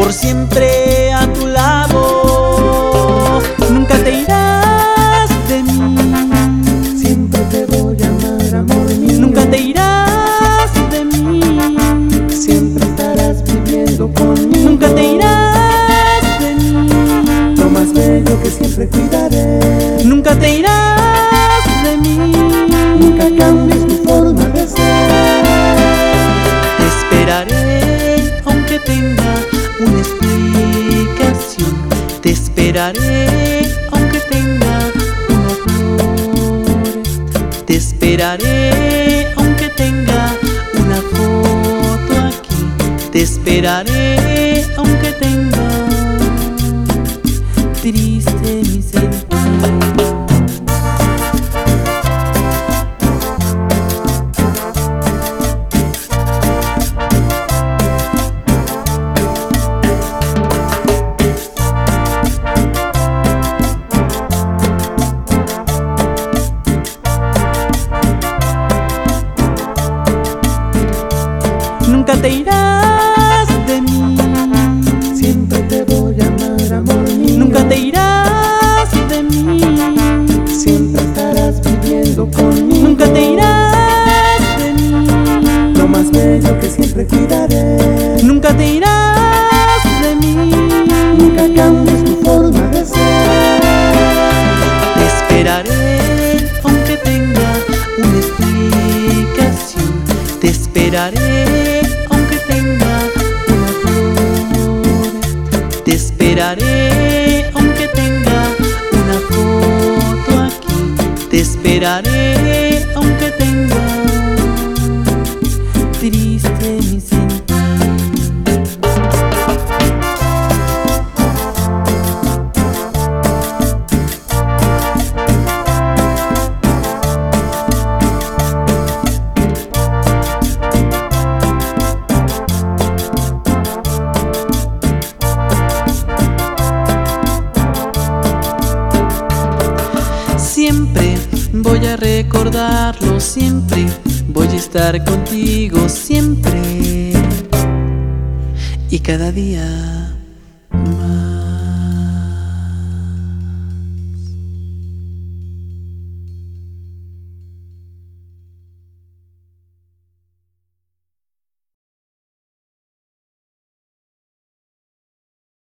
por siempre a tu lado. Nunca te irás de mí, siempre te voy a amar, amor mío. nunca te irás de mí, siempre estarás viviendo conmigo. nunca te irás de mí, lo más bello que siempre cuidaré. nunca te irás de mí, Nunca cambies tu forma de ser. te esperaré aunque tenga una explicación, te esperaré aunque tenga una flor, te esperaré aunque tenga una foto aquí, te esperaré aunque tenga triste mi sentir. Nunca te irás de mí, siempre te voy a amar, amor mío. nunca te irás de mí, siempre estarás viviendo conmigo. nunca te irás de mí, lo más bello que siempre cuidaré. nunca te irás de mí, Nunca cambies tu forma de ser. te esperaré aunque tenga una explicación, te esperaré aunque tenga una flor, te esperaré aunque tenga una foto aquí, te esperaré aunque tenga triste mi sentir. Siempre voy a recordarlo, siempre voy a estar contigo, siempre y cada día.